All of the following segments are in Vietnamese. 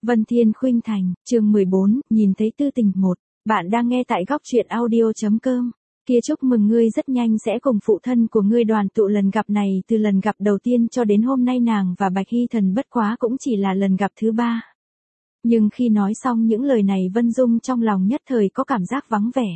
Vân Thiên Khuynh Thành, chương 14, nhìn thấy tư tình 1. Bạn đang nghe tại góc truyện audio.com. Kia chúc mừng ngươi rất nhanh sẽ cùng phụ thân của ngươi đoàn tụ lần gặp này, từ lần gặp đầu tiên cho đến hôm nay nàng và Bạch Hy Thần bất quá cũng chỉ là lần gặp thứ 3. Nhưng khi nói xong những lời này Vân Dung trong lòng nhất thời có cảm giác vắng vẻ.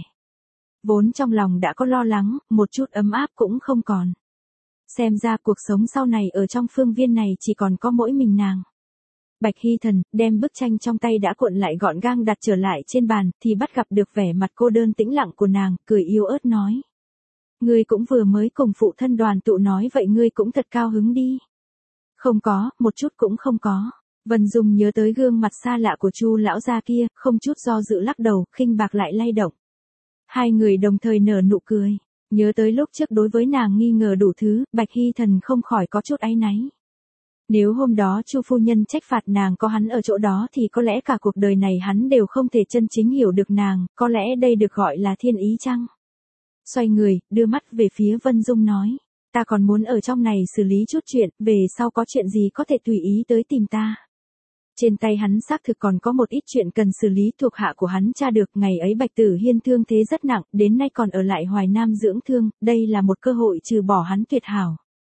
Vốn trong lòng đã có lo lắng, một chút ấm áp cũng không còn. Xem ra cuộc sống sau này ở trong phương viên này chỉ còn có mỗi mình nàng. Bạch Hy Thần đem bức tranh trong tay đã cuộn lại gọn gàng đặt trở lại trên bàn, thì bắt gặp được vẻ mặt cô đơn tĩnh lặng của nàng, cười yếu ớt nói. Ngươi cũng vừa mới cùng phụ thân đoàn tụ nói vậy ngươi cũng thật cao hứng đi. Không có, một chút cũng không có. Vân Dung nhớ tới gương mặt xa lạ của Chu lão gia kia, không chút do dự lắc đầu, khinh bạc lại lay động. Hai người đồng thời nở nụ cười. Nhớ tới lúc trước đối với nàng nghi ngờ đủ thứ, Bạch Hy Thần không khỏi có chút áy náy. Nếu hôm đó Chu phu nhân trách phạt nàng có hắn ở chỗ đó thì có lẽ cả cuộc đời này hắn đều không thể chân chính hiểu được nàng, có lẽ đây được gọi là thiên ý chăng? Xoay người, đưa mắt về phía Vân Dung nói, ta còn muốn ở trong này xử lý chút chuyện, về sau có chuyện gì có thể tùy ý tới tìm ta. Trên tay hắn xác thực còn có một ít chuyện cần xử lý, thuộc hạ của hắn tra được ngày ấy Bạch Tử Hiên thương thế rất nặng, đến nay còn ở lại Hoài Nam dưỡng thương, đây là một cơ hội trừ bỏ hắn tuyệt hảo.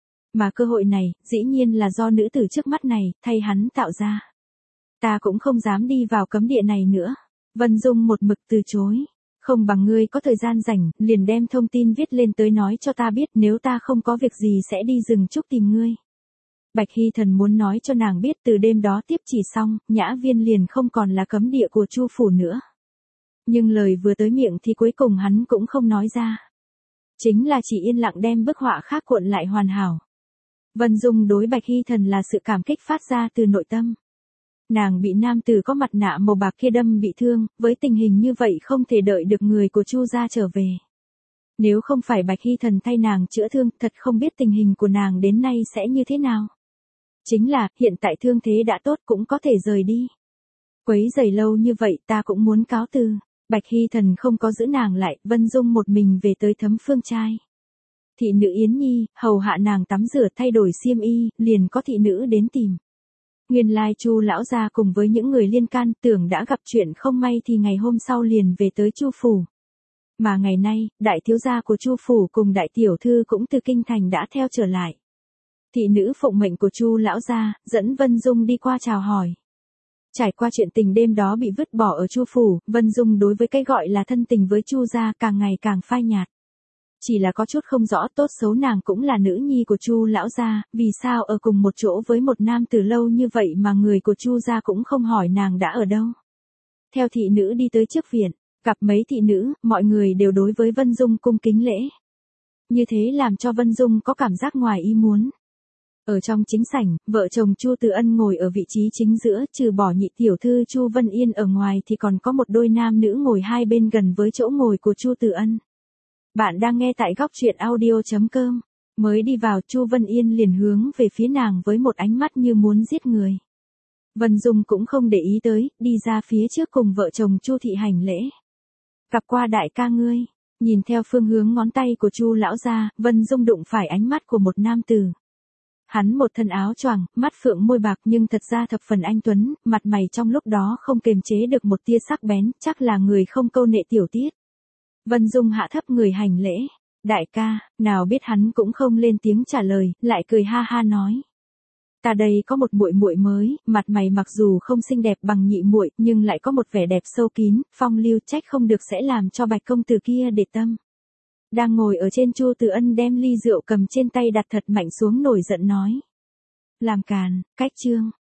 Mà cơ hội này, dĩ nhiên là do nữ tử trước mắt này, thay hắn tạo ra. Ta cũng không dám đi vào cấm địa này nữa. Vân Dung một mực từ chối. Không bằng ngươi có thời gian rảnh, liền đem thông tin viết lên tới nói cho ta biết, nếu ta không có việc gì sẽ đi rừng trúc tìm ngươi. Bạch Hy Thần muốn nói cho nàng biết từ đêm đó tiếp chỉ xong, Nhã Viên liền không còn là cấm địa của Chu phủ nữa. Nhưng lời vừa tới miệng thì cuối cùng hắn cũng không nói ra. Chính là chỉ yên lặng đem bức họa khác cuộn lại hoàn hảo. Vân Dung đối Bạch Hy Thần là sự cảm kích phát ra từ nội tâm. Nàng bị nam tử có mặt nạ màu bạc kia đâm bị thương, với tình hình như vậy không thể đợi được người của Chu gia trở về. Nếu không phải Bạch Hy Thần thay nàng chữa thương, thật không biết tình hình của nàng đến nay sẽ như thế nào. Chính là, hiện tại thương thế đã tốt cũng có thể rời đi. Quấy rầy lâu như vậy ta cũng muốn cáo từ. Bạch Hy Thần không có giữ nàng lại, Vân Dung một mình về tới Thấm Phương trai. Thị nữ Yến Nhi, hầu hạ nàng tắm rửa thay đổi xiêm y, liền có thị nữ đến tìm. Nguyên lai Chu lão gia cùng với những người liên can tưởng đã gặp chuyện không may thì ngày hôm sau liền về tới Chu phủ. Mà ngày nay, đại thiếu gia của Chu phủ cùng đại tiểu thư cũng từ kinh thành đã theo trở lại. Thị nữ phụng mệnh của Chu lão gia, dẫn Vân Dung đi qua chào hỏi. Trải qua chuyện tình đêm đó bị vứt bỏ ở Chu phủ, Vân Dung đối với cái gọi là thân tình với Chu gia càng ngày càng phai nhạt. Chỉ là có chút không rõ, tốt xấu nàng cũng là nữ nhi của Chu lão gia, vì sao ở cùng một chỗ với một nam từ lâu như vậy mà người của Chu gia cũng không hỏi nàng đã ở đâu. Theo thị nữ đi tới trước viện, gặp mấy thị nữ, mọi người đều đối với Vân Dung cung kính lễ. Như thế làm cho Vân Dung có cảm giác ngoài ý muốn. Ở trong chính sảnh, vợ chồng Chu Từ Ân ngồi ở vị trí chính giữa, trừ bỏ nhị tiểu thư Chu Vân Yên ở ngoài thì còn có một đôi nam nữ ngồi hai bên gần với chỗ ngồi của Chu Từ Ân. Bạn đang nghe tại góc truyện audio.com. Mới đi vào Chu Vân Yên liền hướng về phía nàng với một ánh mắt như muốn giết người. Vân Dung cũng không để ý tới, đi ra phía trước cùng vợ chồng Chu thị hành lễ. Gặp qua đại ca ngươi, nhìn theo phương hướng ngón tay của Chu lão gia, Vân Dung đụng phải ánh mắt của một nam tử. Hắn một thân áo choàng, mắt phượng môi bạc nhưng thật ra thập phần anh tuấn, mặt mày trong lúc đó không kềm chế được một tia sắc bén, chắc là người không câu nệ tiểu tiết. Vân Dung hạ thấp người hành lễ, đại ca, nào biết hắn cũng không lên tiếng trả lời, lại cười ha ha nói. Ta đây có một muội muội mới, mặt mày mặc dù không xinh đẹp bằng nhị muội, nhưng lại có một vẻ đẹp sâu kín, phong lưu, trách không được sẽ làm cho Bạch công tử kia để tâm. Đang ngồi ở trên, Chu Từ Ân đem ly rượu cầm trên tay đặt thật mạnh xuống nổi giận nói. Làm càn, cách trương,